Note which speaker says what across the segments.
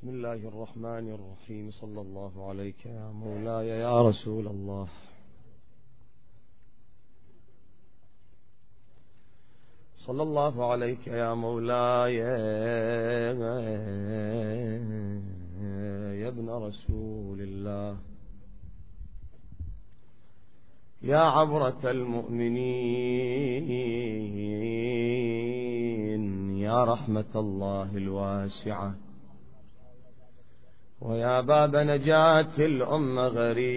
Speaker 1: بسم الله الرحمن الرحيم. صلى الله عليك يا مولاي يا رسول الله. صلى الله عليك يا مولاي يا ابن رسول الله، يا عبرة المؤمنين، يا رحمة الله الواسعة، ويا باب نجاة الأمة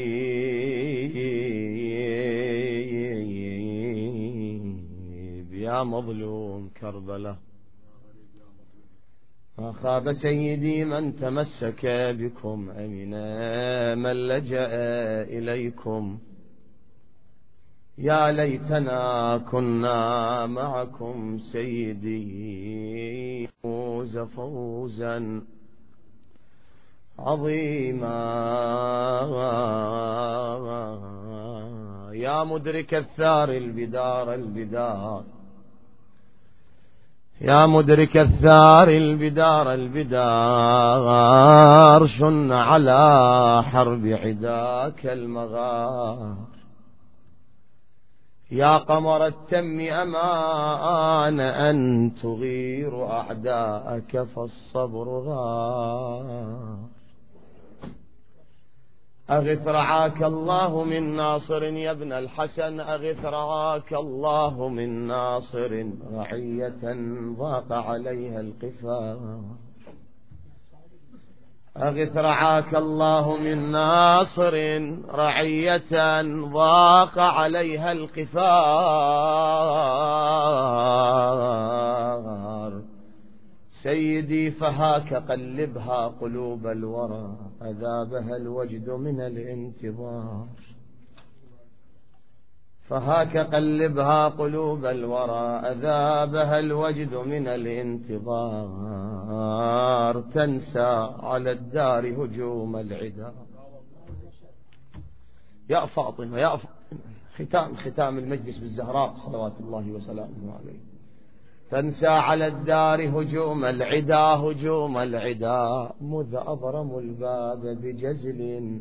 Speaker 1: غريب، يا مظلوم كربلاء. ما خاب سيدي من تمسك بكم، أمنا من لجأ إليكم. يا ليتنا كنا معكم سيدي، فوز فوزا عظيما. يا مدرك الثار البدار البدار، يا مدرك الثار البدار البدار، شن على حرب عداك المغار. يا قمر التم أمان أن تغير أعداءك، فالصبر غار. أغث رعاك الله من ناصر يا ابن الحسن، أغث رعاك الله من ناصر، رعية ضاق عليها القفار. أغث رعاك الله من ناصر، رعية ضاق عليها القفار. سيدي فهاك قلبها قلوب الورى، أذابها الوجد من الانتظار. فهاك قلبها قلوب الورى، أذابها الوجد من الانتظار. تنسى على الدار هجوم العدا. يا فاطمة يا فاطمة، ختام المجلس بالزهراء صلوات الله وسلامه عليه. تنسى على الدار هجوم العدا، هجوم العدا، مذ أضرموا الباب بجزل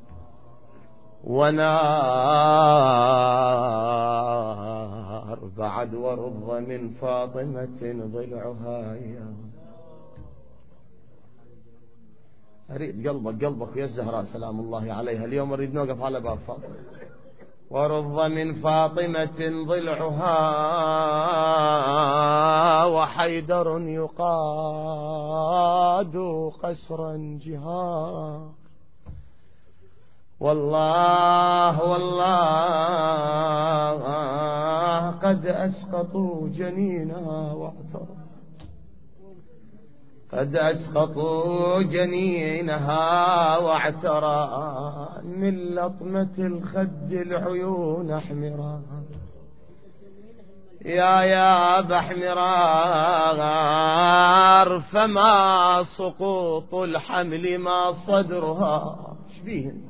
Speaker 1: ونار. بعد ورض من فاطمة ضلعها. يا أريد قلبك يا الزهراء سلام الله عليها. اليوم نريد نوقف على باب فاطمة. ورض من فاطمة ضلعها، وحيدر يقاد قسرا جهار. والله والله قد أسقطوا جنينها واعترى، قد أسقطوا جنينها واعترى. من لطمة الخد العيون أحمرا، يا بحمرار. فما سقوط الحمل ما صدرها، شبيهن.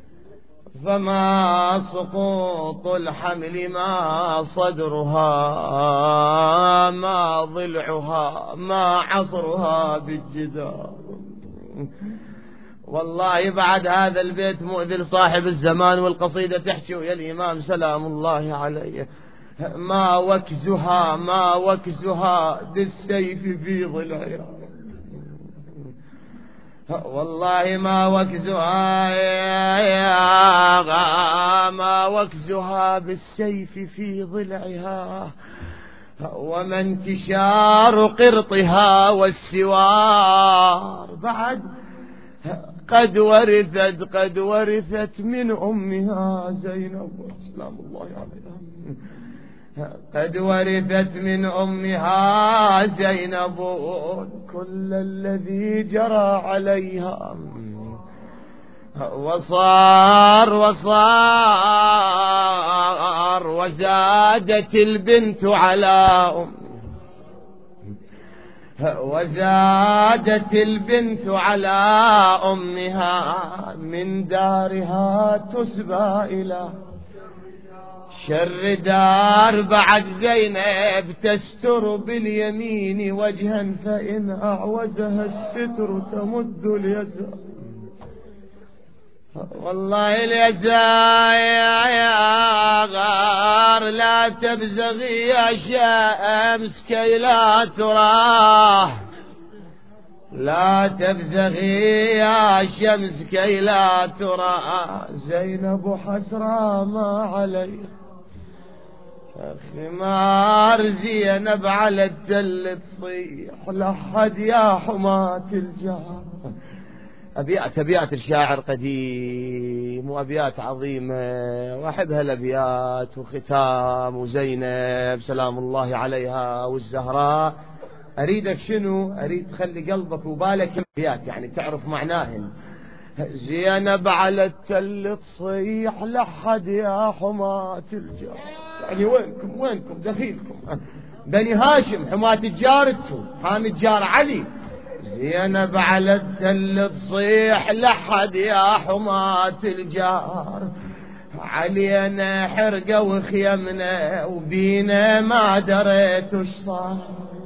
Speaker 1: فما سقوط الحمل ما صدرها، ما ضلعها ما عصرها بالجدار. والله بعد هذا البيت مؤذن صاحب الزمان والقصيدة تحكي ويا الإمام سلام الله عليه. ما وكزها ما وكزها بالسيف في ضلعها، والله ما وكزها ما وكزها بالسيف في ضلعها. وما انتشار قرطها والسوار. بعد قد ورثت من أمها زينب سلام الله عليها. قد ورثت من أمها زينب كل الذي جرى عليها. وصار وزادت البنت على وزادت البنت على أمها. من دارها تسبى إلى شر دار بعد زينب تستر باليمين وجها فإن أعوزها الستر تمد اليسار. والله اليسار لا تبزغي يا شمس كي لا تراه، لا تبزغي يا شمس كي لا ترى. زينب حسرى ما علي خمار زينب على التل تصيح لحد يا حماة الجار. أبيات الشاعر قديم وأبيات عظيمة وأحبها الأبيات وختام وزينب سلام الله عليها والزهراء. أريدك شنو؟ أريد تخلي قلبك وبالك أبيات يعني تعرف معناهن. زينب على التل تصيح لحد يا حماة الجار. يعني وينكم دخيلكم بني هاشم حماة الجار انتم حامي الجار علي. زينب على التل تصيح لحد يا حماة الجار. علينا حرقة وخيمنا وبينا ما دريت وش صار.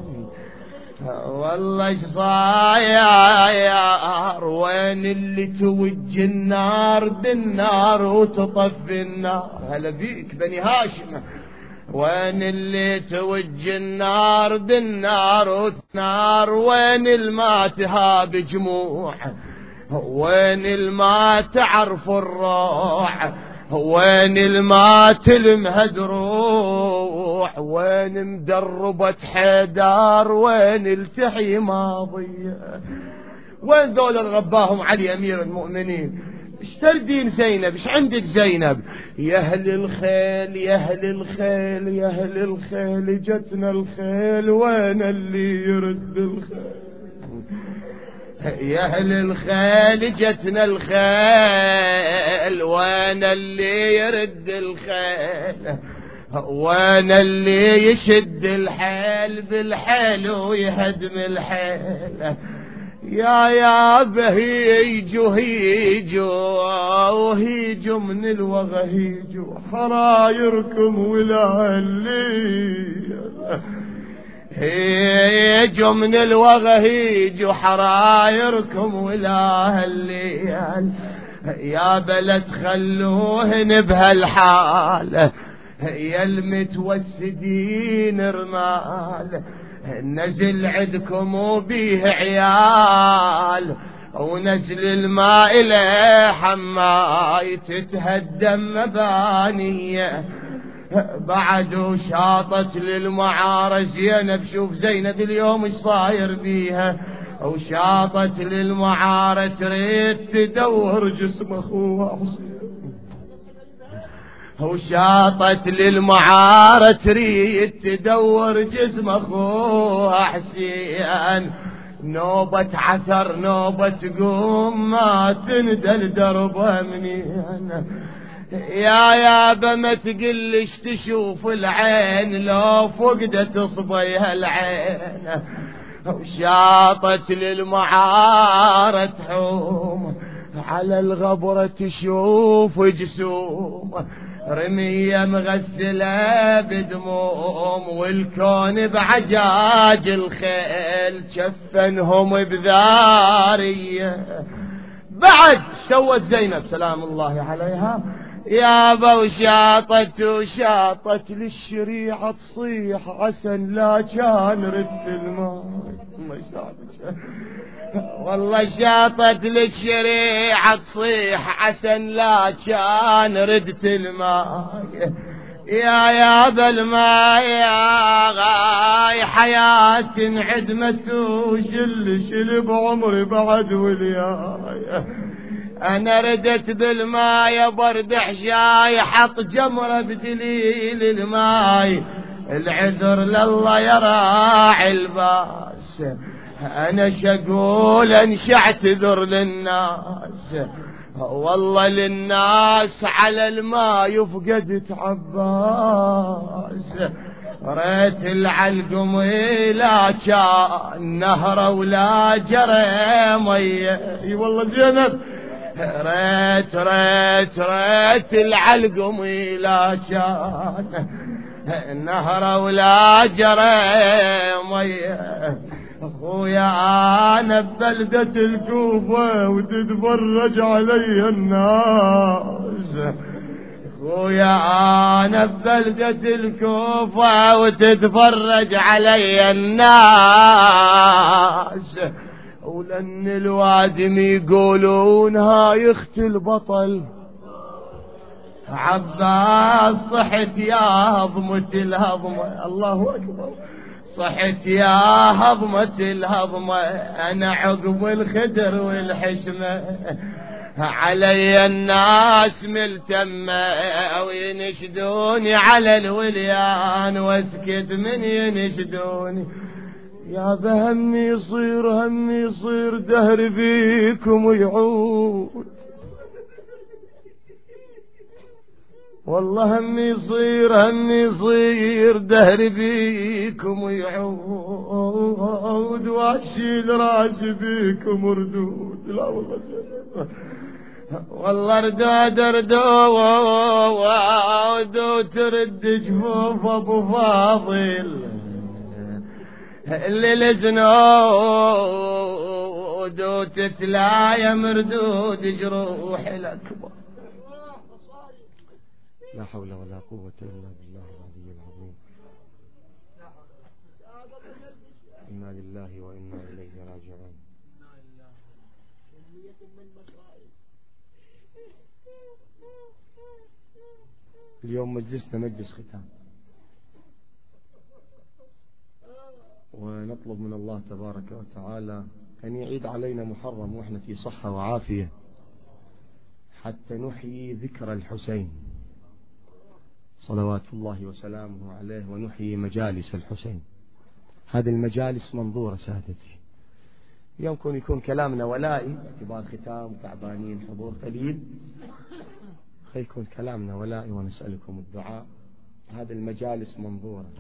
Speaker 1: والله ايش صاير وين اللي توج النار بالنار وتطفي النار. هلا بيك بني هاشم. وين اللي توج النار بالنار وتنار. وين الما تهاب جموع. وين الما تعرف الروح. وين الما تلمها دروح. وين مدربة حيدار. وين التحي ماضية. وين ذول رباهم علي أمير المؤمنين. ايش تردين زينب؟ ايش عندك زينب؟ يا أهل الخيل يا أهل الخيل يا أهل الخيل جتنا الخيل. وين اللي يرد الخيل. يا أهل الخيل جتنا الخيل. وين اللي يرد الخيل. وين اللي يشد الحيل بالحيل ويهدم الحيل. يا بهيجوا وهيجوا من الوغى هيجوا حرايركم ولا الليل. هيجوا من الوغى هيجوا حرايركم ولا الليل. يا بلد خلوهن بهالحال. يا المتوسدين رمال. نزل عدكم وبيه عيال. ونزل الماء إلى حماي تتهدم مبانية. بعد شاطت للمعارة زينب. شوف زينب اليوم ايش صاير بيها. وشاطت للمعارة تريد تدور جسم اخوها حسين. وشاطت للمعارة تريد تدور جسم اخوها حسين. نوبة عثر نوبة قوم ما تندل دربها منين. يا ما تقلش تشوف العين لو فقدت صبيها العين. وشاطت للمعارة تحوم على الغبرة تشوف جسوم. رمية مغسلة بدموم والكون بعجاج الخيل شفنهم بذارية. بعد سوت زينب سلام الله عليها يابا وشاطت للشريعة تصيح عسن لا كان رد الماء. ما يساعدك والله شاطت للشريعة تصيح عسن لا كان ردت الماء. يا بالماء يا غاي حياة انعدمت وشل بعمري بعد ولياي. انا ردت بالماء برد حشاي حط جمرة بدليل الماي. العذر لله يراعي الباس. انا شقول انشعت ذر للناس. والله للناس على الماء يفقدت عباس. ريت العلقم لا كان نهر ولا جرى ميه. اي والله زينب ريت ريت ريت العلقم لا كان النهر ولا جرى ميه. اخويا انا ببلدة الكوفة وتتفرج علي الناس. اخويا انا ببلدة الكوفة وتتفرج علي الناس. ولان الوادم يقولون هاي اخت البطل عباس صحت يا هضمة الهضمة. الله اكبر. صحت يا هضمة الهضمة انا عقب الخدر والحشمة. علي الناس ملتمة وينشدوني على الوليان واسكت من ينشدوني. يا بهم يصير دهر فيكم ويعود. والله هم يصير دهر بيكم ويعود واشيل راس بيكم ردود. لا والله ردود ترد جفوف ابو فاضل اللي لزنود وتتلايا مردود جروح الاكبر. لا حول ولا قوة إلا بالله العلي العظيم. إنا لله وإنا إليه راجعون. اليوم مجلسنا مجلس ختام، ونطلب من الله تبارك وتعالى أن يعيد علينا محرم وإحنا في صحة وعافية حتى نحيي ذكر الحسين صلوات الله وسلامه عليه، ونحيي مجالس الحسين. هذه المجالس منظورة سادتي. يمكن يكون كلامنا ولائي باعتبار ختام تعبانين حضور قليل، يكون كلامنا ولائي ونسألكم الدعاء. هذه المجالس منظورة،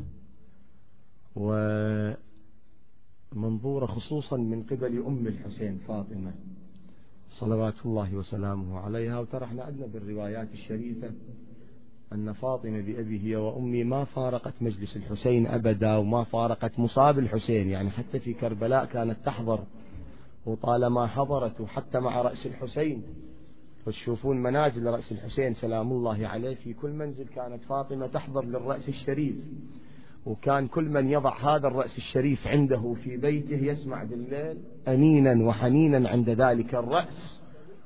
Speaker 1: ومنظورة خصوصا من قبل أم الحسين فاطمة صلوات الله وسلامه عليها. وترى احنا عندنا بالروايات الشريفة أن فاطمة بأبي هي وأمي ما فارقت مجلس الحسين أبدا، وما فارقت مصاب الحسين، يعني حتى في كربلاء كانت تحضر، وطالما حضرت وحتى مع رأس الحسين. وتشوفون منازل رأس الحسين سلام الله عليه، في كل منزل كانت فاطمة تحضر للرأس الشريف، وكان كل من يضع هذا الرأس الشريف عنده في بيته يسمع بالليل أنينا وحنينا عند ذلك الرأس.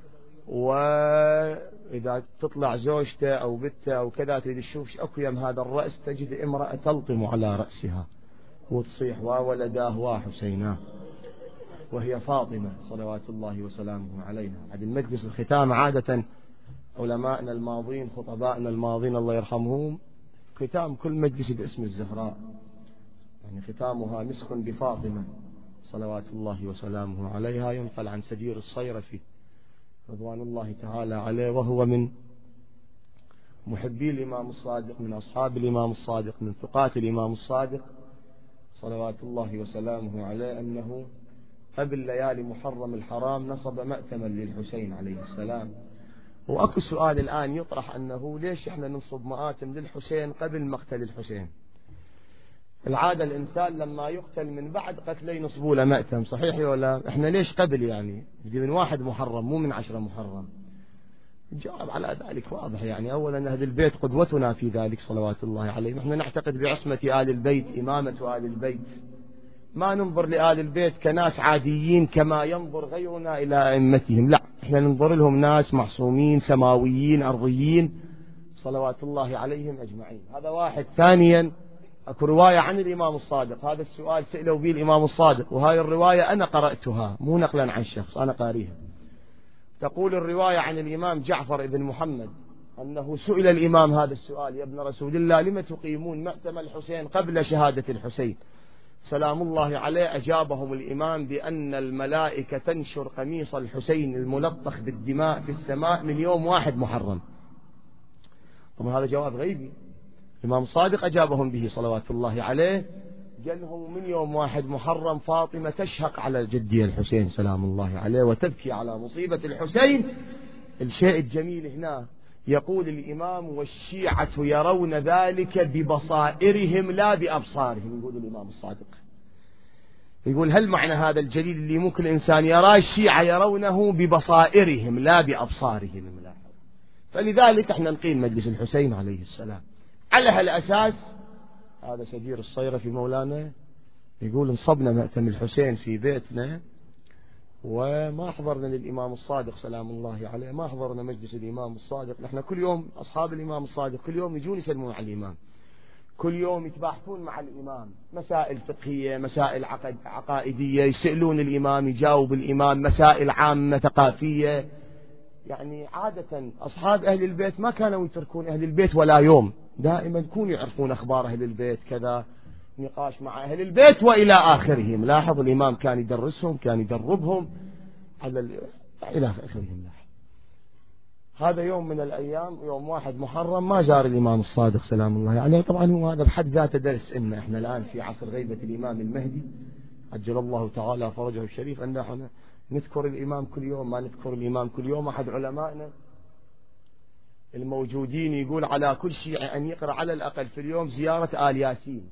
Speaker 1: وإذا تطلع زوجته أو بنته أو كذا تريد تشوف أكو يم هذا الرأس، تجد امرأة تلطم على رأسها وتصيح وولداه وحسيناه، وهي فاطمة صلوات الله وسلامه عليها. عند المجلس الختام عادة علماءنا الماضين خطبائنا الماضين الله يرحمهم ختام كل مجلس باسم الزهراء، يعني ختامها مسك بفاطمة صلوات الله وسلامه عليها. ينقل عن سدير الصيرفي رضوان الله تعالى عليه، وهو من محبي الإمام الصادق، من أصحاب الإمام الصادق، من ثقات الإمام الصادق صلوات الله وسلامه عليه، أنه قبل ليالي محرم الحرام نصب مأتما للحسين عليه السلام. وأكو سؤال الآن يطرح أنه ليش إحنا ننصب مآتم للحسين قبل مقتل الحسين؟ العادة الإنسان لما يقتل من بعد قتله ينصبوا له مأتم، صحيح ولا؟ إحنا ليش قبل؟ يعني من 1 محرم مو من 10 محرم. الجواب على ذلك واضح، يعني أولا أهل البيت قدوتنا في ذلك صلوات الله عليهم. إحنا نعتقد بعصمة آل البيت، إمامة آل البيت، ما ننظر لآل البيت كناس عاديين كما ينظر غيرنا إلى أئمتهم، لا، إحنا ننظر لهم ناس معصومين سماويين أرضيين صلوات الله عليهم أجمعين. هذا واحد. ثانيا أكو رواية عن الإمام الصادق، هذا السؤال سئلوا به الإمام الصادق، وهذه الرواية أنا قرأتها مو نقلا عن شخص، أنا قاريها. تقول الرواية عن الإمام جعفر بن محمد أنه سئل الإمام هذا السؤال: يا ابن رسول الله لم تقيمون مأتم الحسين قبل شهادة الحسين سلام الله عليه؟ أجابهم الإمام بأن الملائكة تنشر قميص الحسين الملطخ بالدماء في السماء من يوم 1 محرم. طبعا هذا جواب غيبي، الإمام الصادق أجابهم به صلوات الله عليه، قال لهم من يوم 1 محرم فاطمة تشهق على جدي الحسين سلام الله عليه وتبكي على مصيبة الحسين الشيء الجميل هنا يقول الإمام والشيعة يرون ذلك ببصائرهم لا بأبصارهم. يقول الإمام الصادق، يقول هل معنى هذا الجليل اللي ممكن الإنسان يراه الشيعة يرونه ببصائرهم لا بأبصارهم. فلذلك احنا نقيم مجلس الحسين عليه السلام على هالأساس. هذا سدير الصيرة في مولانا يقول انصبنا مأتم الحسين في بيتنا وما حضرنا للإمام الصادق سلام الله عليه، ما حضرنا مجلس الإمام الصادق. نحن كل يوم أصحاب الإمام الصادق كل يوم يجون يسلمون على الإمام، كل يوم يتباحثون مع الإمام مسائل فقهية، مسائل عقائدية، يسألون الإمام، يجاوب الإمام، مسائل عامة ثقافية. يعني عادة أصحاب أهل البيت ما كانوا يتركون أهل البيت ولا يوم، دائما يكونوا يعرفون أخبار أهل البيت كذا، نقاش مع أهل البيت وإلى آخره. ملاحظ الإمام كان يدرسهم، كان يدربهم على إلى آخرهم. هذا يوم من الأيام يوم 1 محرم ما زار الإمام الصادق سلام الله عليه. طبعا هو هذا بحد ذاته درس إن إحنا الآن في عصر غيبة الإمام المهدي عجل الله تعالى فرجه الشريف، أن احنا نذكر الإمام كل يوم ما نذكر الإمام كل يوم. أحد علمائنا الموجودين يقول على كل شيعي أن يقرأ على الأقل في اليوم زيارة آل ياسين.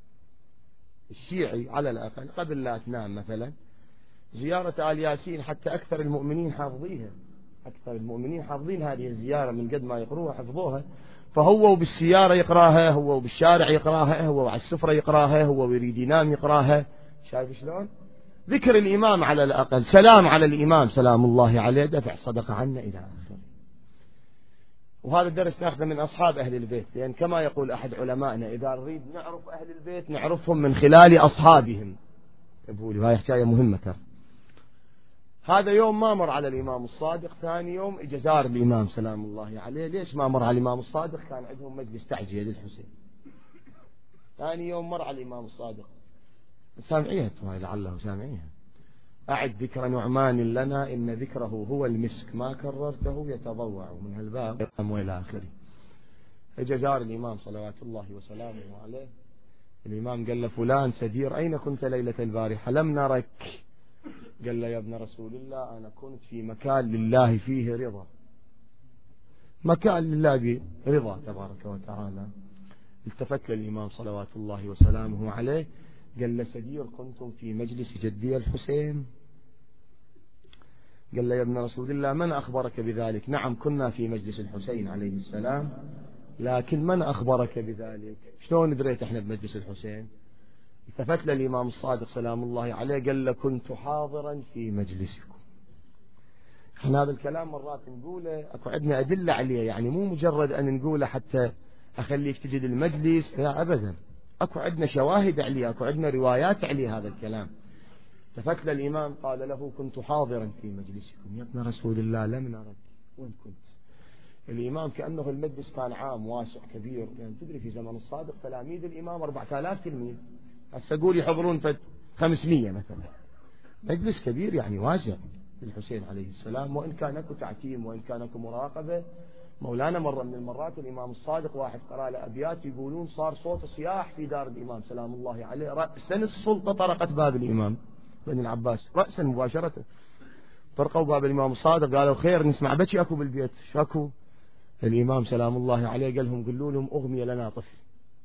Speaker 1: الشيعي على الأقل قبل لا تنام مثلا زيارة آل ياسين، حتى أكثر المؤمنين حافظيها، أكثر المؤمنين حافظين هذه الزيارة من قد ما يقروها حفظوها. فهو بالسيارة يقراها، هو بالشارع يقراها، هو على السفرة يقراها، هو يريد ينام يقراها. شايف شلون؟ ذكر الإمام على الأقل، سلام على الإمام سلام الله عليه، دفع صدقة عنا إلى آخره. وهذا الدرس ناخذه من أصحاب أهل البيت، لأن كما يقول أحد علمائنا إذا نريد نعرف أهل البيت نعرفهم من خلال أصحابهم. يقولوا هاي حكاية مهمة ترى. هذا يوم ما مر على الإمام الصادق، ثاني يوم اجى زار الإمام سلام الله عليه. ليش ما مر على الإمام الصادق؟ كان عندهم مجلس تعزية للحسين. ثاني يوم مر على الإمام الصادق، سامعيها هاي لعله سامعيها. أعد ذكر نعمان لنا إن ذكره هو المسك ما كررته يتضوع من هالباب وإلى آخره. اجى زار الإمام صلوات الله وسلامه عليه. الإمام قال له فلان سدير أين كنت ليلة البارحة؟ لم نرك. قال له يا ابن رسول الله أنا كنت في مكان لله فيه رضا، مكان لله برضا تبارك وتعالى. التفت للإمام صلوات الله وسلامه عليه قال له سدير كنتم في مجلس جدي الحسين؟ قال له يا ابن رسول الله من أخبرك بذلك؟ نعم كنا في مجلس الحسين عليه السلام، لكن من أخبرك بذلك؟ شلون دريت احنا بمجلس الحسين؟ التفت للإمام الصادق سلام الله عليه قال له كنت حاضرا في مجلسكم. احنا هذا الكلام مرات نقوله اكو عندنا أدلة عليه، يعني مو مجرد أن نقوله حتى أخليك تجد المجلس، لا أبدا، اكو عندنا شواهد عليه، اكو عندنا روايات عليه هذا الكلام. التفت للإمام قال له كنت حاضرا في مجلسكم. يا ابن رسول الله لم نرك، وين كنت؟ الإمام كأنه المجلس كان عام واسع كبير، يعني تدري في زمن الصادق تلاميذ الإمام 4000 تلميذ، هسه قول يحضرون 500 مثلا، مجلس كبير يعني واسع للحسين عليه السلام. وإن كان اكو تعتيم وإن كان اكو مراقبة. مولانا مرة من المرات الإمام الصادق واحد قرأ له أبيات يقولون صار صوت صياح في دار الإمام سلام الله عليه، رأسا السلطة طرقت باب الإمام بن العباس رأسا مباشرة، طرقوا باب الإمام الصادق قالوا خير نسمع بكي أكو بالبيت. شاكو الإمام سلام الله عليه قال لهم قلوا لهم أغمي لنا طفل.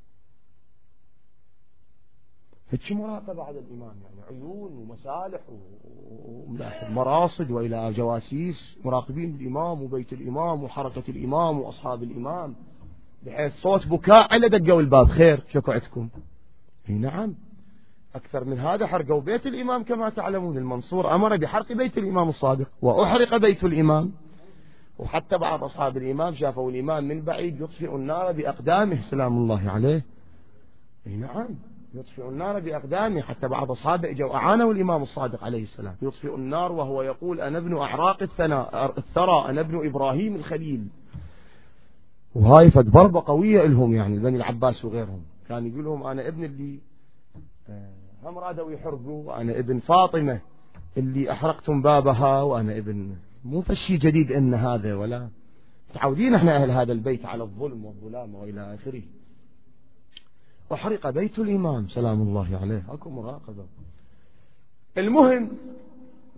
Speaker 1: هيك مراقبة على الإمام، يعني عيون ومسالح ومراصد وإلى جواسيس مراقبين الإمام وبيت الإمام وحركة الإمام وأصحاب الإمام، بحيث صوت بكاء على دقوا الباب خير شكو عندكم؟ نعم أكثر من هذا حرقوا بيت الإمام كما تعلمون. المنصور أمر بحرق بيت الإمام الصادق وأحرق بيت الإمام، وحتى بعض أصحاب الإمام شافوا الإمام من بعيد يطفئ النار بأقدامه سلام الله عليه. نعم يطفئ النار بأقدامه، حتى بعض أصحابه اجوا أعانوا الإمام الصادق عليه السلام يطفئ النار وهو يقول أنا ابن أعراق الثرى، أنا ابن إبراهيم الخليل. وهاي فد ضربة قوية لهم، يعني بني العباس وغيرهم كان يقول لهم أنا ابن اللي هم رادوا يحرقوا، وأنا ابن فاطمة اللي أحرقتم بابها، وأنا ابن مو فشي جديد إن هذا، ولا متعودين احنا أهل هذا البيت على الظلم والظلام وإلى آخره. وحرق بيت الإمام سلام الله عليه، أكو مراقبة. المهم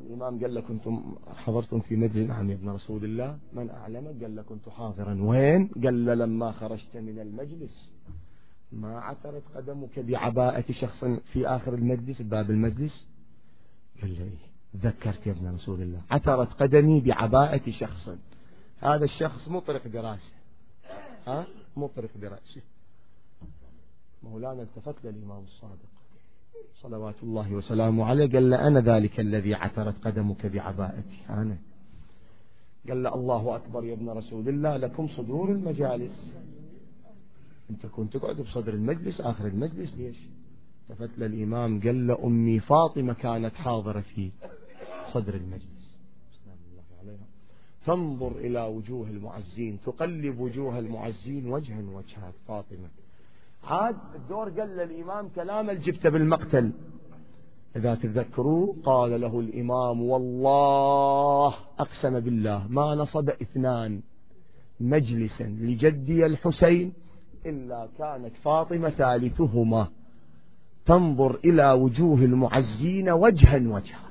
Speaker 1: الإمام قال له كنتم حضرتم في مجلس؟ نعم يا ابن رسول الله. من أعلمك؟ قال له كنت حاضرا. وين؟ قال له لما خرجت من المجلس ما عثرت قدمك بعباءة شخص في آخر المجلس باب المجلس؟ قال له ذكرت يا ابن رسول الله، عثرت قدمي بعباءة شخص، هذا الشخص مطرق براسه، مطرق براسه. مولانا التفت للإمام الصادق صلوات الله وسلامه عليه، قال له أنا ذلك الذي عثرت قدمك بعباءتي أنا. قال له الله أكبر يا ابن رسول الله، لكم صدور المجالس، أنت كنت تقعد بصدر المجلس آخر المجلس ليش؟ التفت للإمام قال له أمي فاطمة كانت حاضرة في صدر المجلس سلام الله عليها، تنظر إلى وجوه المعزين، تقلب وجوه المعزين وجها وجهات فاطمة. عاد الدور قال للإمام كلام الجبت بالمقتل إذا تذكروا، قال له الإمام والله أقسم بالله ما نصب اثنان مجلسا لجدي الحسين إلا كانت فاطمة ثالثهما، تنظر إلى وجوه المعزين وجها وجها.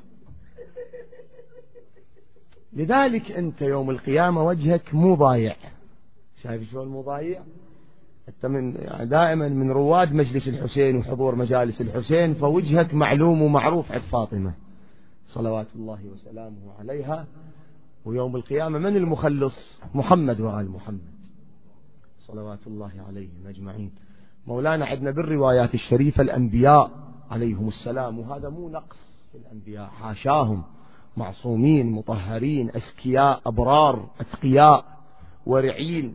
Speaker 1: لذلك أنت يوم القيامة وجهك مو ضايع. شايف شو المضايع؟ أنت من دائما من رواد مجلس الحسين وحضور مجالس الحسين، فوجهك معلوم ومعروف عند فاطمة صلوات الله وسلامه عليها. ويوم القيامة من المخلص؟ محمد وآل محمد صلوات الله عليهم أجمعين. مولانا عندنا بالروايات الشريفة الأنبياء عليهم السلام، وهذا مو نقص في الأنبياء، حاشاهم، معصومين مطهرين أسكياء أبرار أتقياء ورعين.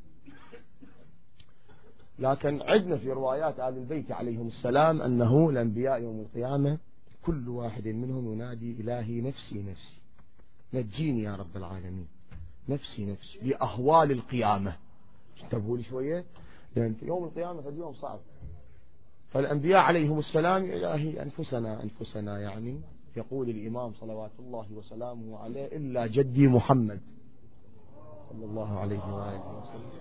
Speaker 1: لكن عندنا في روايات آل البيت عليهم السلام أنه الأنبياء يوم القيامة كل واحد منهم ينادي إلهي نفسي نفسي، نجيني يا رب العالمين، نفسي نفسي، لأهوال القيامة. انتبهوا لي شوية، لأن في يوم القيامة هذا يوم صعب. فالأنبياء عليهم السلام إلهي أنفسنا أنفسنا، يعني يقول الإمام صلوات الله وسلامه عليه إلا جدي محمد صلى الله عليه وآله وسلم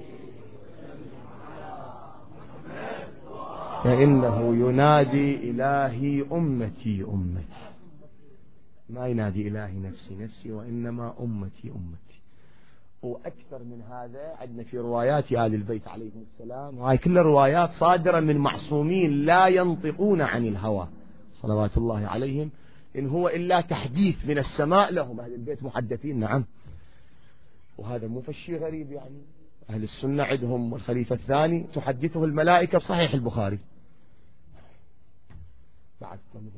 Speaker 1: فإنه ينادي إلهي أمتي أمتي، ما ينادي إلهي نفسي نفسي، وإنما أمتي أمتي. وأكثر من هذا عندنا في روايات آل البيت عليهم السلام، وهي كل روايات صادرة من معصومين لا ينطقون عن الهوى صلوات الله عليهم، إن هو إلا تحديث من السماء لهم. أهل البيت محدثين نعم، وهذا مو فشي غريب، يعني أهل السنة عندهم والخليفة الثاني تحدثه الملائكة بصحيح البخاري. بعد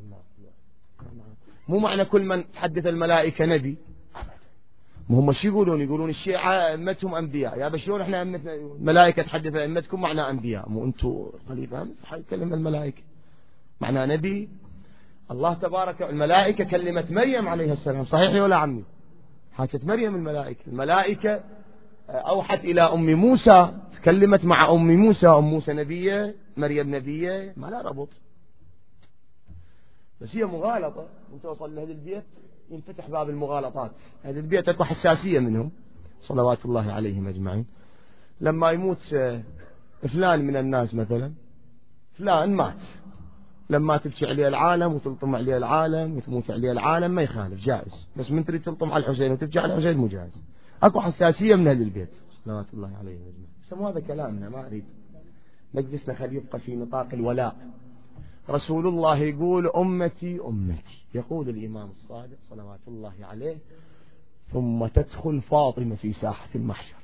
Speaker 1: مو معنى كل من تحدث الملائكة نبي، هم شو يقولون؟ يقولون الشيعة أمتهم أنبياء. يا بشلون احنا أمتنا الملائكة تحدث أمتكم معنى أنبياء؟ مو أنتوا خليفة حيكلم الملائكة معنى نبي؟ الله تبارك الملائكة كلمت مريم عليه السلام، صحيح ولا عمي؟ حاجة مريم الملائكة أوحت إلى أم موسى، تكلمت مع أم موسى، أم موسى نبية مريم نبية، ما لا ربط. بس هي مغالطة، من توصل لأهل البيت ينفتح باب المغالطات. أهل البيت تبقى حساسية منهم صلوات الله عليهم أجمعين. لما يموت فلان من الناس مثلا، فلان مات، لما تبكي عليه العالم وتلطم عليه العالم وتموت عليه العالم ما يخالف، جائز. بس من تريد تلطم على الحسين وتبكي على الحسين مو جائز. أكو حساسية من أهل البيت صلوات الله عليهم أجمعين. بس هذا كلامنا، ما أريد مجلسنا خليه يبقى في نطاق الولاء. رسول الله يقول أمتي أمتي، يقول الإمام الصادق صلوات الله عليه ثم تدخل فاطمة في ساحة المحشر،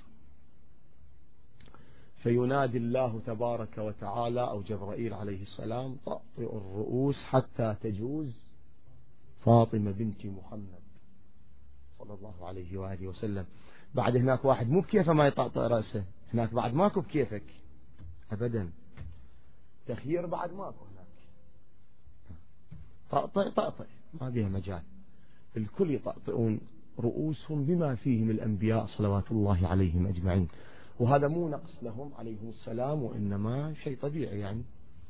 Speaker 1: فينادي الله تبارك وتعالى أو جبرائيل عليه السلام تطئ الرؤوس حتى تجوز فاطمة بنت محمد صلى الله عليه وآله وسلم. بعد هناك واحد مو بكيفه ما يطأطئ رأسه، هناك بعد ماكو بكيفك أبدا، تخيير بعد ماكو هناك، طأطئ طأطئ ما بيها مجال. الكل يطأطئون رؤوسهم بما فيهم الأنبياء صلوات الله عليهم أجمعين، وهذا مو نقص لهم عليهم السلام، وإنما شيء طبيعي. يعني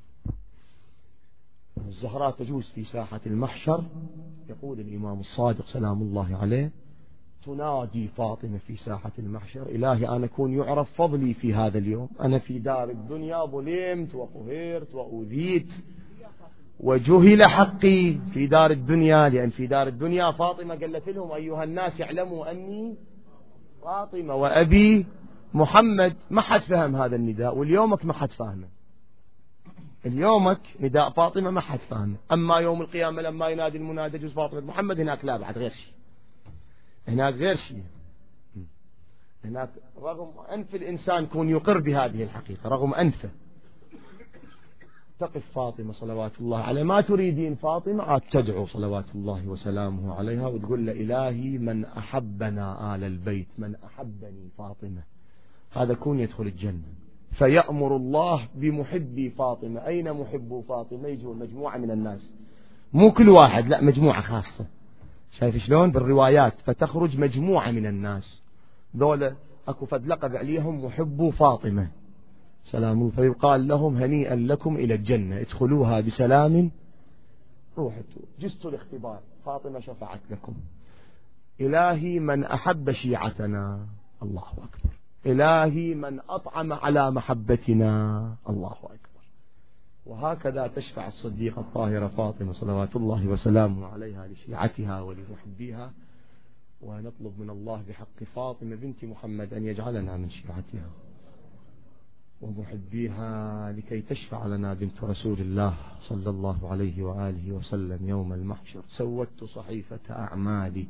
Speaker 1: الزهراء تجوز في ساحة المحشر، يقول الإمام الصادق سلام الله عليه تنادي فاطمة في ساحة المحشر إلهي أنا أكون يعرف فضلي في هذا اليوم، أنا في دار الدنيا ظلمت وقهرت وأوذيت وجهل حقي في دار الدنيا، لأن في دار الدنيا فاطمة قالت لهم أيها الناس اعلموا أني فاطمة وأبي محمد. ما حد فهم هذا النداء، واليومك ما حد فاهمه. اليومك نداء فاطمة ما حد فاهمه. أما يوم القيامة لما ينادي المنادي جزء فاطمة محمد، هناك لا، بعد غير شيء، هناك غير شيء. هناك رغم أنف الإنسان يكون يقر بهذه الحقيقة، رغم أنفه تقف فاطمة صلوات الله عليها. ما تريدين فاطمة عاد تدعو صلوات الله وسلامه عليها وتقول له إلهي من أحبنا آل البيت، من أحبني فاطمة هذا كون يدخل الجنة. فيأمر الله بمحبي فاطمة. أين محبو فاطمة؟ يجوا مجموعة من الناس، مو كل واحد، لا مجموعة خاصة. شايف شلون بالروايات؟ فتخرج مجموعة من الناس ذولا أكو فد لقب عليهم محبو فاطمة سلام الله، فيقال لهم هنيئا لكم إلى الجنة ادخلوها بسلام، روحوا جزتوا الاختبار، فاطمة شفعت لكم. إلهي من أحب شيعتنا، الله أكبر. إلهي من أطعم على محبتنا، الله أكبر. وهكذا تشفع الصديقة الطاهرة فاطمة صلوات الله وسلامه عليها لشيعتها ولمحبيها. ونطلب من الله بحق فاطمة بنت محمد أن يجعلنا من شيعتها ومحبيها، لكي تشفع لنا بنت رسول الله صلى الله عليه وآله وسلم يوم المحشر. سودت صحيفة أعمالي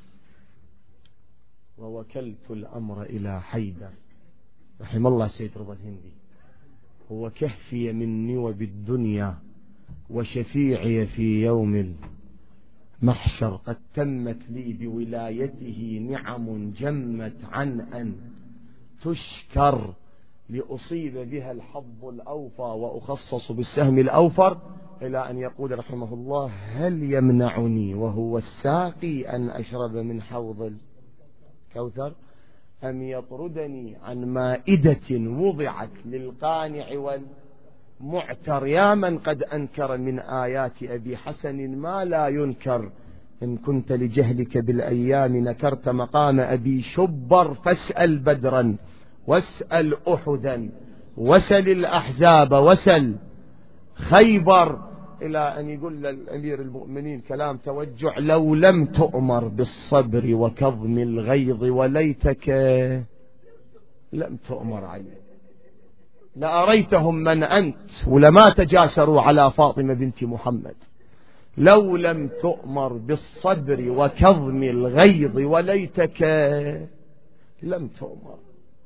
Speaker 1: ووكلت الأمر إلى حيدر، رحم الله سيد رضا الهندي، هو كهفي مني وبالدنيا وشفيعي في يوم المحشر. قد تمت لي بولايته نعم جمت عن أن تشكر، لأصيب بها الحظ الأوفى وأخصص بالسهم الأوفر، إلى أن يقول رحمه الله هل يمنعني وهو الساقي أن أشرب من حوض الكوثر، أم يطردني عن مائدة وضعت للقانع والمعتر. يا من قد أنكر من آيات أبي حسن ما لا ينكر، إن كنت لجهلك بالأيام نكرت مقام أبي شبر، فاسأل بدرا واسأل أحدا وسل الأحزاب وسل خيبر، إلى أن يقول للأمير المؤمنين كلام توجع: لو لم تؤمر بالصبر وكظم الغيظ وليتك لم تؤمر عليه، لأريتهم من أنت ولما تجاسروا على فاطمة بنت محمد. لو لم تؤمر بالصبر وكظم الغيظ وليتك لم تؤمر.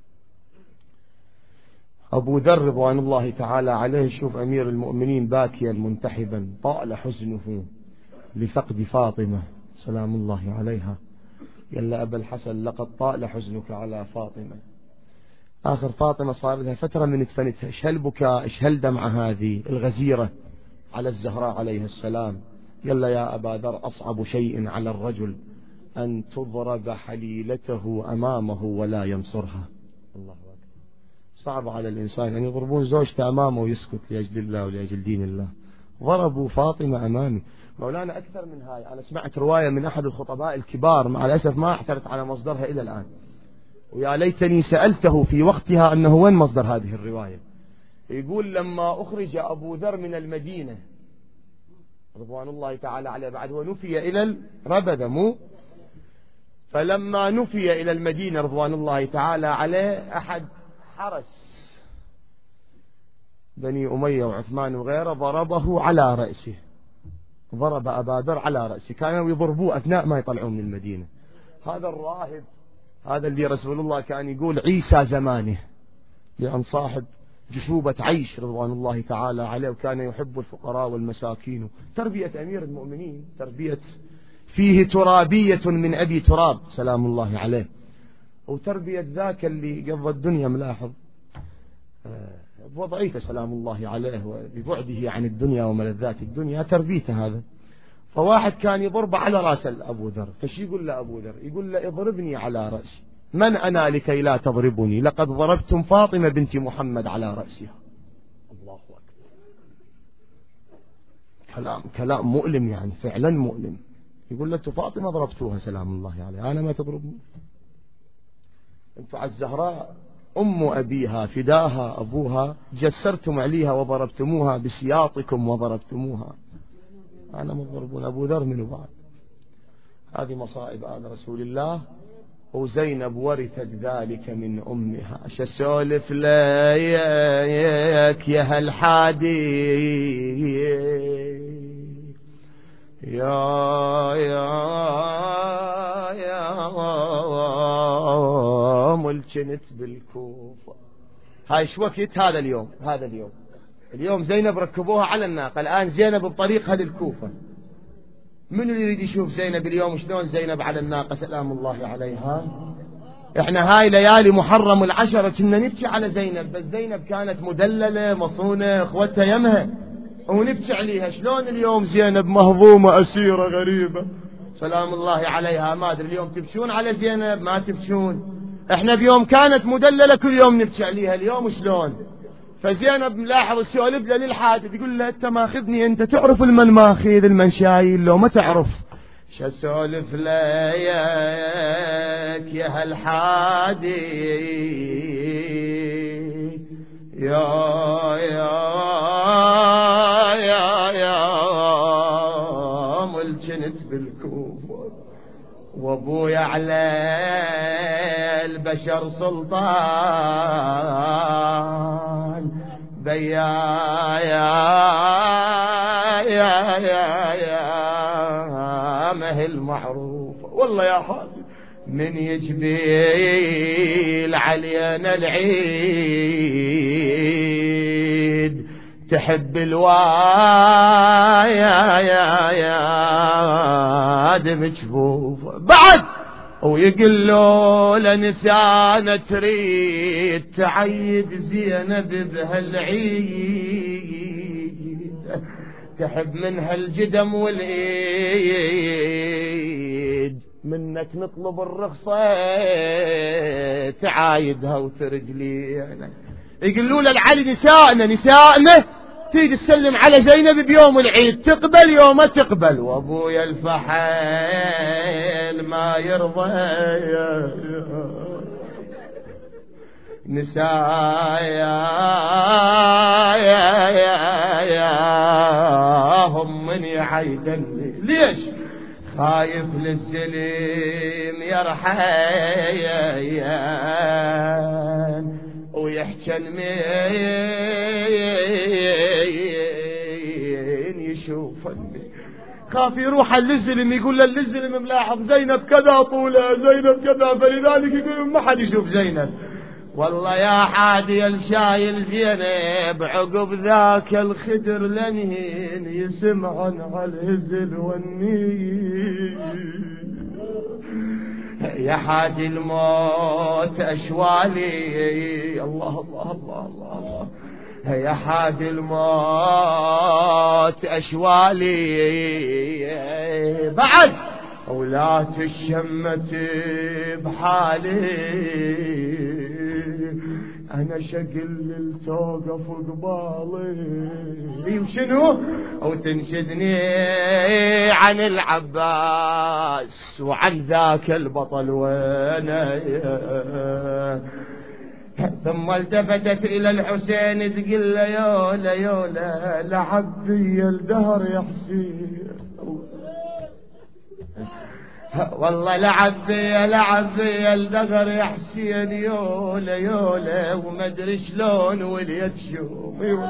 Speaker 1: أبو ذر رضوان الله تعالى عليه، شوف أمير المؤمنين باكيا منتحبا، طال حزنه لفقد فاطمة سلام الله عليها. يلا أبا الحسن لقد طال حزنك على فاطمة. آخر فاطمة صار لها فترة من دفنتها، إيش هالبكاء، إيش هالدمعة هذه الغزيرة على الزهراء عليه السلام. يلا يا أبا ذر، أصعب شيء على الرجل أن تضرب حليلته أمامه ولا ينصرها. الله أكبر. صعب على الإنسان أن يضربون زوجته أمامه ويسكت لأجل الله ولأجل دين الله. ضربوا فاطمة أمامي. مولانا أكثر من هاي، أنا سمعت رواية من أحد الخطباء الكبار، مع الأسف ما احترت على مصدرها إلى الآن، ويا ليتني سألته في وقتها أنه وين مصدر هذه الرواية. يقول لما أخرج أبو ذر من المدينة رضوان الله تعالى عليه، بعد ونفي إلى الربذة فلما نفي إلى المدينة رضوان الله تعالى عليه، أحد حرس بني أمية وعثمان وغيره ضربه على رأسه، ضرب أبا ذر على رأسه، كانوا يضربوه أثناء ما يطلعون من المدينة. هذا الراهب، هذا اللي رسول الله كان يقول عيسى زمانه، لأن صاحب جشوبة عيش رضوان الله تعالى عليه، وكان يحب الفقراء والمساكين. تربية أمير المؤمنين تربية فيه ترابية من أبي تراب سلام الله عليه، وتربية ذاك اللي قضى الدنيا ملاحظ بوضعيته سلام الله عليه وببعده عن الدنيا وملذات الدنيا، تربيته هذا. فواحد كان يضرب على رأس أبو ذر، فش يقول له أبو ذر؟ يقول له اضربني على رأسي، من أنا لكي لا تضربني؟ لقد ضربتم فاطمة بنت محمد على رأسها. الله أكبر. كلام مؤلم، يعني فعلا مؤلم. يقول له فاطمة ضربتوها سلام الله عليها، أنا ما تضربني؟ أنتوا على الزهراء أم أبيها فداها أبوها جسرتم عليها وضربتموها بسياطكم وضربتموها. معنا مضربون. أبو ذر منو بعد؟ هذه مصائب آل رسول الله. وزينب ورثت ذلك من أمها. شسولف ليك يا هالحادي يا ملكنت بالكوفة. هاي شو وقت؟ هذا اليوم زينب ركبوها على الناقة. الآن زينب بطريقها للكوفة. من اللي يريد يشوف زينب اليوم شلون زينب على الناقة سلام الله عليها؟ احنا هاي ليالي محرم العشرة كنا نبكي على زينب، بس زينب كانت مدللة مصونة اخوتها يمها ونبكي عليها. شلون اليوم زينب مهضومة أسيرة غريبة سلام الله عليها؟ ما أدري اليوم تبكون على زينب ما تبكون؟ احنا بيوم كانت مدللة كل يوم نبكي عليها، اليوم شلون؟ فزينب ملاحظ السؤال له للحادث يقول له انت ماخذني، انت تعرف المن ماخذ المن شايل لو ما تعرف. شسولف ليك يا هالحادي يا ملكنت بالكوفة وابويا على البشر سلطان يا مهل معروف. والله يا حاجي من يجبيل علينا العيد تحب يا دم جفوف بعد ويقولوا لنسانة تريد تعيد زينب بهالعيد تحب منها الجدم والايد منك نطلب الرخصة تعايدها وترجلينا. يقولوا للعلي نسائنا تيجي تسلم على زينب بيوم العيد تقبل يوم ما تقبل، وابويا الفحل ما يرضى هم من يعيدني ليش خايف للسليم يرحيان ويحجن مين يشوفني خاف يروح للزلم يقول للزلم ملاحظ زينب كذا طولة زينب كذا، فلذلك يقول ما حد يشوف زينب. والله يا حادي الشايل زينب عقب ذاك الخدر لنهين يسمعن على الهزل والنين. يا حادي الموت أشوالي الله الله الله الله الله يا حادي الموت أشوالي بعد ولا تشمت بحالي أنا شكل التوقف قبالي وشنو وتنشدني عن العباس وعن ذاك البطل وانا ثم التفتت إلى الحسين تقول له يولا لعبي الدهر يا حسين. والله لعبي الدهر يا حسين يولا وما ادري شلون وليت شومي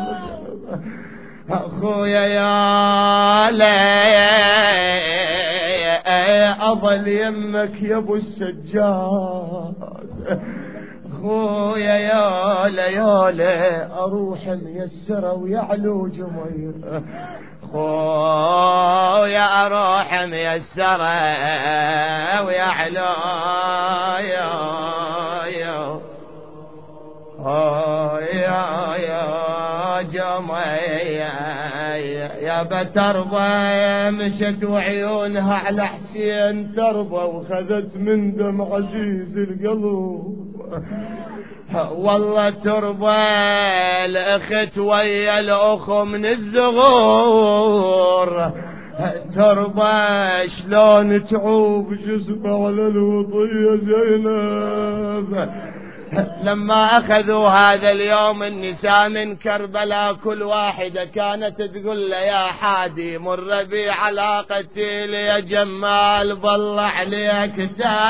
Speaker 1: اخويا يا لا اظل يمك يا ابو السجاد اخويا يا اروح ميسره ويعلو جمير خويا اروح ميسره ويعلو يا جميع يا بترضى مشت وعيونها على حسين ترضى وخذت من دم عزيز القلب. والله ترضى الاخت ويا الاخ من الزغور ترضى شلون تعوب جسمه على الوضية زينب لما أخذوا هذا اليوم النساء من كربلاء كل واحدة كانت تقول له يا حادي مر بي علاقتي يا جمال بالله عليك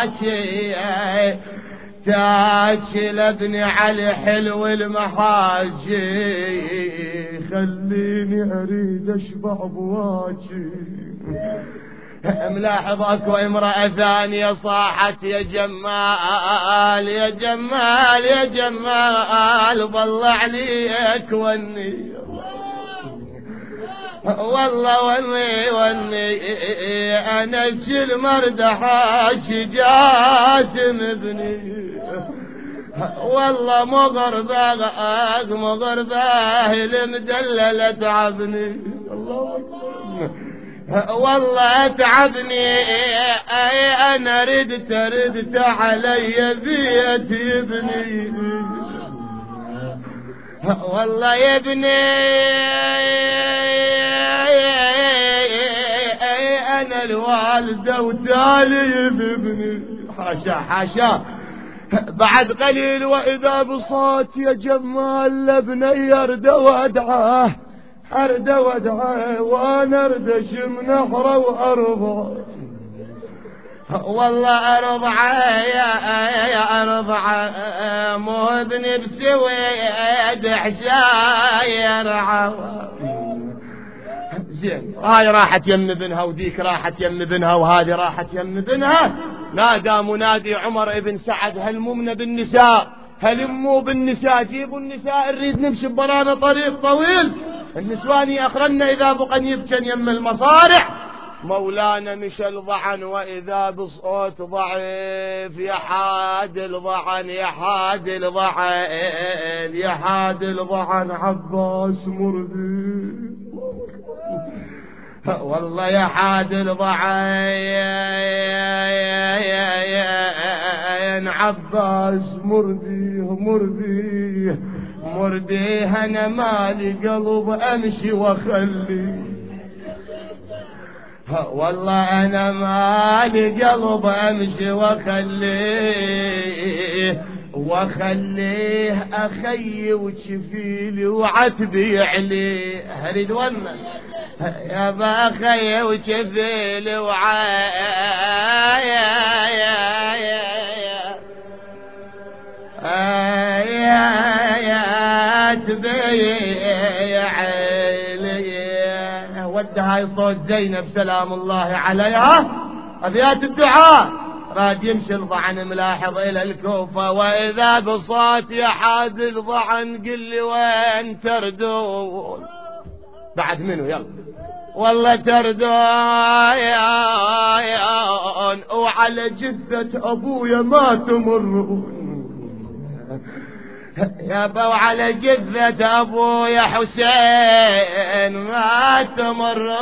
Speaker 1: تاشي لابني علي حلو المحاجي خليني أريد أشبع بواجي. ملاحظ اكو امرأة ثانية صاحت يا جمال يا جمال يا جمال بالله عليك وني والله وني انا كل مردحاش جاسم ابني والله مغرباه المدللة تعبني الله أكبر والله اتعبني انا ردت علي بيت ابني والله يا ابني انا الوالده وتالي بابني حاشا بعد قليل واذا بصوت يا جمال لابني يرد وادعاه وانا ارد شم نحره وارضع والله ارضع مو ابني بسويد حشاير زين. هاي راحت يم بنها وذيك راحت يم بنها وهذه راحت يم بنها. نادى منادي عمر ابن سعد هلممنا بالنساء هلموا بالنساء جيبوا النساء نريد نمشي برانا طريق طويل النسوان يأخرن إذا بقن يبكن يم المصارع. مولانا مشى الضعن وإذا بصوت ضعيف يا حاد الضعن يا حاد الضعن يا حاد الضعن عباس مرضي والله يا حاد الضعن عباس مرضي أنا مالي قلب أمشي وخلي والله أنا مالي قلب أمشي وخليه أخي وشفيلي وعتبي عليه هريد ونا يا بأخي وشفيلي ود هاي صوت زينب سلام الله عليها أبيات الدعاء راد يمشي الضعن ملاحظ إلى الكوفة وإذا بصوت يا حاد الضعن قل لي وين تردون بعد منه يلا والله تردون وعلى جثة أبويا ما تمرون يا بو على جثة أبويا حسين ما تمرون.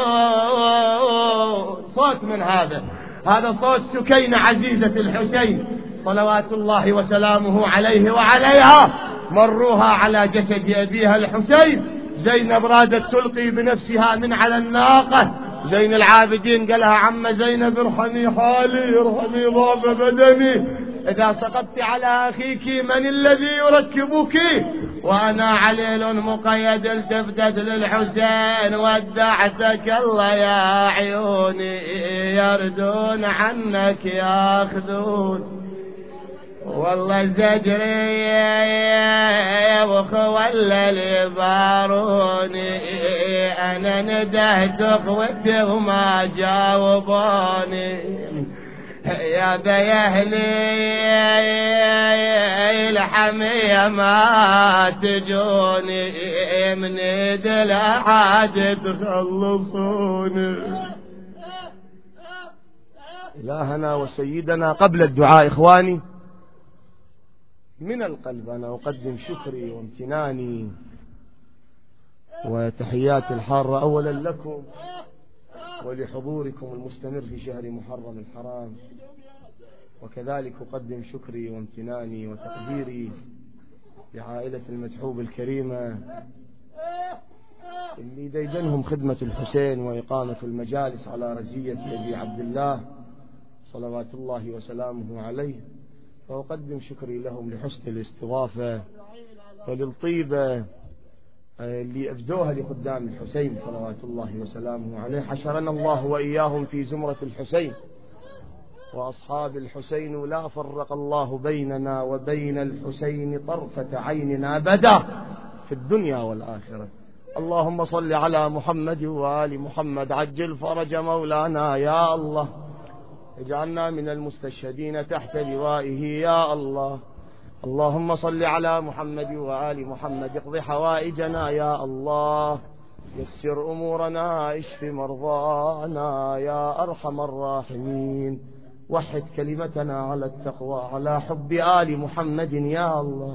Speaker 1: صوت من هذا صوت سكينة عزيزة الحسين صلوات الله وسلامه عليه وعليها. مروها على جسد أبيها الحسين. زينب رادت تلقي بنفسها من على الناقة. زين العابدين قالها عم زينب ارحمي حالي ارحمي ضعف بدني إذا سقطت على أخيك من الذي يركبك وأنا عليل مقيد التفتت للحسين ودعتك الله يا عيوني يردون عنك ياخذون والله زجري وخولى لي باروني أنا ندهت أخوتي وما جاوبوني يا بيهلي الحمية ما تجوني من دل عاد تخلصوني. إلهنا وسيدنا قبل الدعاء إخواني من القلب أنا أقدم شكري وامتناني وتحياتي الحارة أولا لكم ولحضوركم المستمر في شهر محرم الحرام وكذلك أقدم شكري وامتناني وتقديري لعائلة المتحوب الكريمة اللي ديدنهم خدمة الحسين وإقامة المجالس على رزية أبي عبد الله صلوات الله وسلامه عليه وأقدم شكري لهم لحسن الاستضافة وللطيبة اللي أبدوها لخدام الحسين صلوات الله وسلامه عليه. حشرنا الله وإياهم في زمرة الحسين وأصحاب الحسين، ولا فرق الله بيننا وبين الحسين طرفة عين أبدا في الدنيا والآخرة. اللهم صل على محمد وآل محمد، عجل فرج مولانا يا الله، اجعلنا من المستشهدين تحت لوائه يا الله. اللهم صل على محمد وآل محمد، اقض حوائجنا يا الله، يسر أمورنا، اشف مرضانا يا أرحم الراحمين، وحد كلمتنا على التقوى على حب آل محمد يا الله.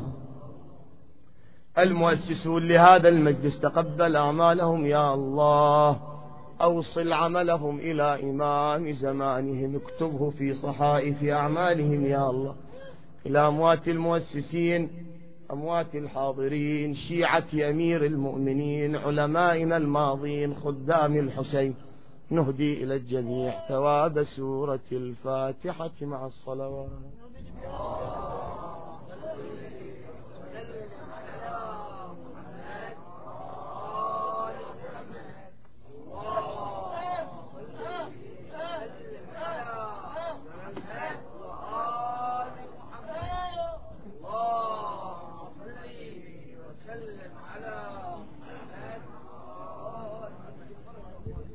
Speaker 1: المؤسسون لهذا المجلس تقبل أعمالهم يا الله، أوصل عملهم إلى إمام زمانهم، اكتبه في صحائف أعمالهم يا الله. إلى أموات المؤسسين، أموات الحاضرين، شيعة أمير المؤمنين، علمائنا الماضين، خدام الحسين، نهدي إلى الجميع ثواب سورة الفاتحة مع الصلوات.